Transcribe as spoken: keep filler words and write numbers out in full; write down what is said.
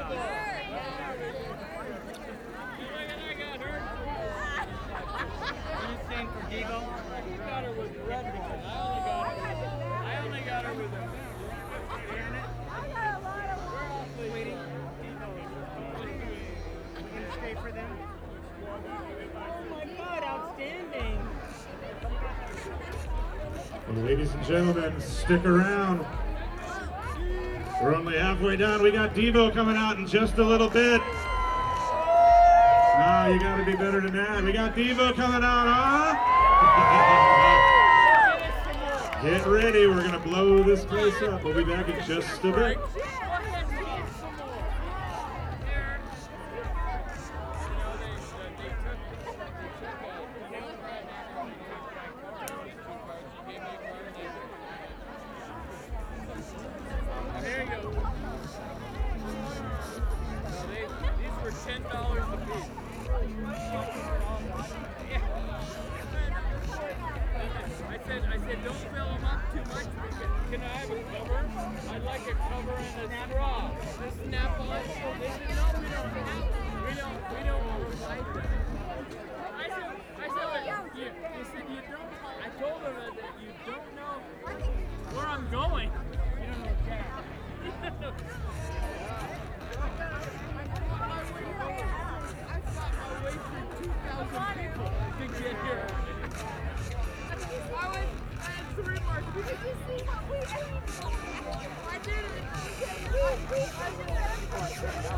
Anything for Devo? You got her with red because I only got her. I only got her with a. Sweetie, we're gonna stay for them. Oh my God! Outstanding. Well, ladies and gentlemen, stick around. We're only halfway done. We got Devo coming out in just a little bit. Oh, you gotta be better than that. We got Devo coming out, huh? Get ready, we're gonna blow this place up. We'll be back in just a bit. There you go. No, they, these were ten dollars a piece. Yeah. I said, I said, don't fill them up too much. Can I have a cover? I'd like a cover and a straw. The snap on. They said, no, we don't have. We don't. We don't provide that. I said, I said, you, they said you don't. I told them that you don't know where I'm going. You don't know Jack. I wasted two thousand people to get here. I was, I had three more. Did you see what we